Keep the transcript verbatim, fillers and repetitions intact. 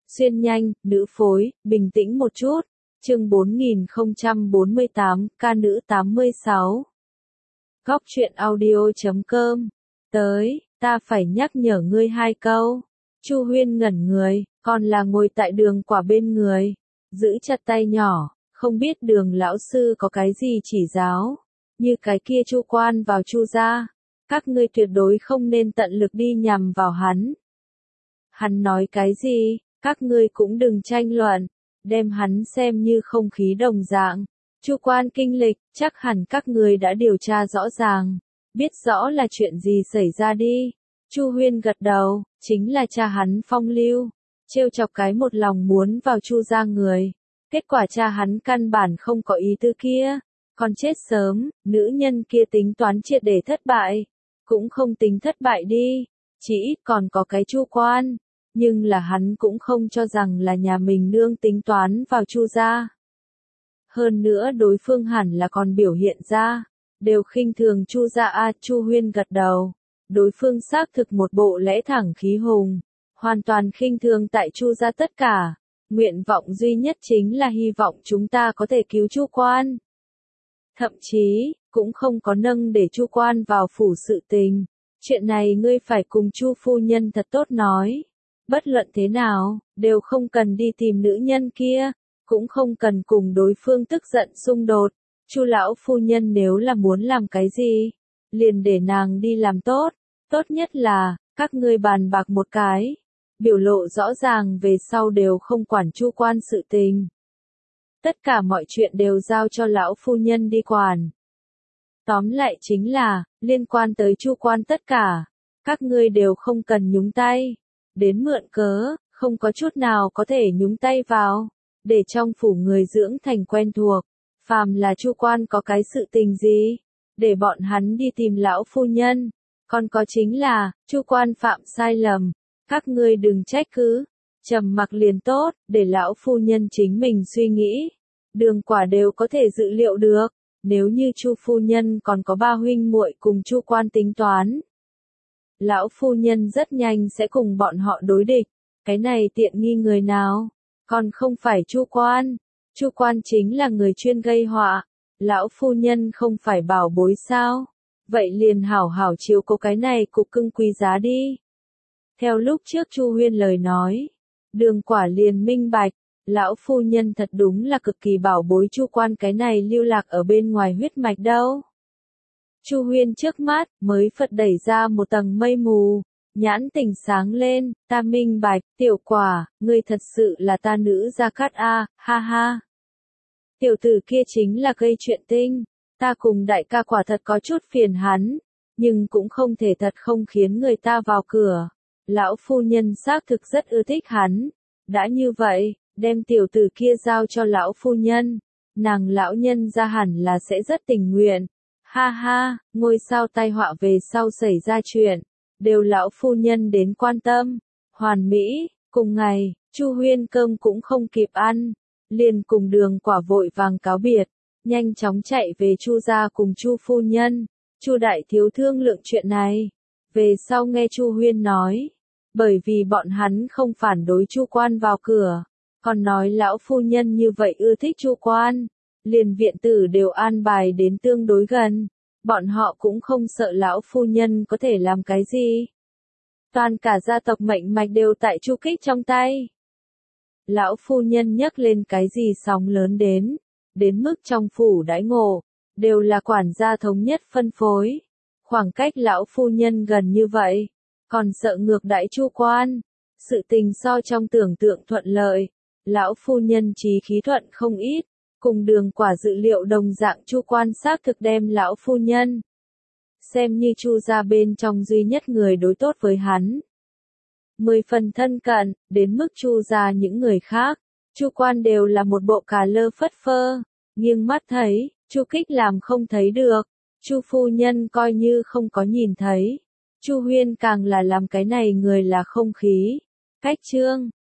Xuyên nhanh, nữ phối, bình tĩnh một chút. Chương bốn nghìn không trăm bốn mươi tám, ca nữ tám mươi sáu. Góc truyện audio chấm com. Tới, ta phải nhắc nhở ngươi hai câu. Chu Huyên ngẩn người, còn là ngồi tại Đường Quả bên người, giữ chặt tay nhỏ, không biết Đường lão sư có cái gì chỉ giáo, như cái kia Chu Quan vào Chu gia, các ngươi tuyệt đối không nên tận lực đi nhằm vào hắn. Hắn nói cái gì, các ngươi cũng đừng tranh luận, đem hắn xem như không khí đồng dạng. Chu Quan kinh lịch, chắc hẳn các ngươi đã điều tra rõ ràng, biết rõ là chuyện gì xảy ra đi. Chu Huyên gật đầu, chính là cha hắn Phong Lưu, trêu chọc cái một lòng muốn vào Chu gia người. Kết quả cha hắn căn bản không có ý tư kia, còn chết sớm, nữ nhân kia tính toán triệt để thất bại. Cũng không tính thất bại đi, chỉ ít còn có cái Chu Quan, nhưng là hắn cũng không cho rằng là nhà mình nương tính toán vào Chu gia. Hơn nữa đối phương hẳn là còn biểu hiện ra, đều khinh thường Chu gia a. Chu Huyên gật đầu, đối phương xác thực một bộ lẽ thẳng khí hùng, hoàn toàn khinh thường tại Chu gia tất cả, nguyện vọng duy nhất chính là hy vọng chúng ta có thể cứu Chu Quan. Thậm chí, cũng không có nâng để Chu Quan vào phủ sự tình, chuyện này ngươi phải cùng Chu phu nhân thật tốt nói. Bất luận thế nào, đều không cần đi tìm nữ nhân kia, cũng không cần cùng đối phương tức giận xung đột. Chu lão phu nhân nếu là muốn làm cái gì, liền để nàng đi làm tốt, tốt nhất là các ngươi bàn bạc một cái, biểu lộ rõ ràng về sau đều không quản Chu Quan sự tình. Tất cả mọi chuyện đều giao cho lão phu nhân đi quản. Tóm lại chính là, liên quan tới Chu Quan tất cả, các ngươi đều không cần nhúng tay. Đến mượn cớ, không có chút nào có thể nhúng tay vào, để trong phủ người dưỡng thành quen thuộc. Phàm là Chu Quan có cái sự tình gì, để bọn hắn đi tìm lão phu nhân. Còn có chính là, Chu Quan phạm sai lầm, các ngươi đừng trách cứ, trầm mặc liền tốt, để lão phu nhân chính mình suy nghĩ. Đường Quả đều có thể dự liệu được, nếu như Chu phu nhân còn có ba huynh muội cùng Chu Quan tính toán, lão phu nhân rất nhanh sẽ cùng bọn họ đối địch. Cái này tiện nghi người nào? Còn không phải Chu Quan. Chu Quan chính là người chuyên gây họa. Lão phu nhân không phải bảo bối sao? Vậy liền hảo hảo chiếu cố cái này cục cưng quý giá đi. Theo lúc trước Chu Huyên lời nói, Đường Quả liền minh bạch, lão phu nhân thật đúng là cực kỳ bảo bối Chu Quan cái này lưu lạc ở bên ngoài huyết mạch đâu. Chu Huyên trước mắt, mới Phật đẩy ra một tầng mây mù, nhãn tỉnh sáng lên, ta minh bạch, Tiểu Quả, ngươi thật sự là ta nữ Gia Cát a, ha ha. Tiểu tử kia chính là gây chuyện tinh, ta cùng đại ca quả thật có chút phiền hắn, nhưng cũng không thể thật không khiến người ta vào cửa. Lão phu nhân xác thực rất ưa thích hắn, đã như vậy, đem tiểu tử kia giao cho lão phu nhân, nàng lão nhân gia hẳn là sẽ rất tình nguyện. Ha ha, ngôi sao tai họa về sau xảy ra chuyện, đều lão phu nhân đến quan tâm. Hoàn mỹ, cùng ngày, Chu Huyên cơm cũng không kịp ăn, liền cùng Đường Quả vội vàng cáo biệt, nhanh chóng chạy về Chu gia cùng Chu phu nhân. Chu đại thiếu thương lượng chuyện này, về sau nghe Chu Huyên nói, bởi vì bọn hắn không phản đối Chu Quan vào cửa, còn nói lão phu nhân như vậy ưa thích Chu Quan. Liền viện tử đều an bài đến tương đối gần, bọn họ cũng không sợ lão phu nhân có thể làm cái gì. Toàn cả gia tộc mệnh mạch đều tại Chu Kích trong tay. Lão phu nhân nhắc lên cái gì sóng lớn đến, đến mức trong phủ đãi ngộ, đều là quản gia thống nhất phân phối. Khoảng cách lão phu nhân gần như vậy, còn sợ ngược đãi Chu Quan. Sự tình so trong tưởng tượng thuận lợi, lão phu nhân chí khí thuận không ít. Cùng Đường Quả dự liệu đồng dạng Chu Quan xác thực đem lão phu nhân xem như Chu gia bên trong duy nhất người đối tốt với hắn. Mười phần thân cận, đến mức Chu gia những người khác, Chu Quan đều là một bộ cà lơ phất phơ, nghiêng mắt thấy, Chu Kích làm không thấy được, Chu phu nhân coi như không có nhìn thấy. Chu Huyên càng là làm cái này người là không khí. Cách chương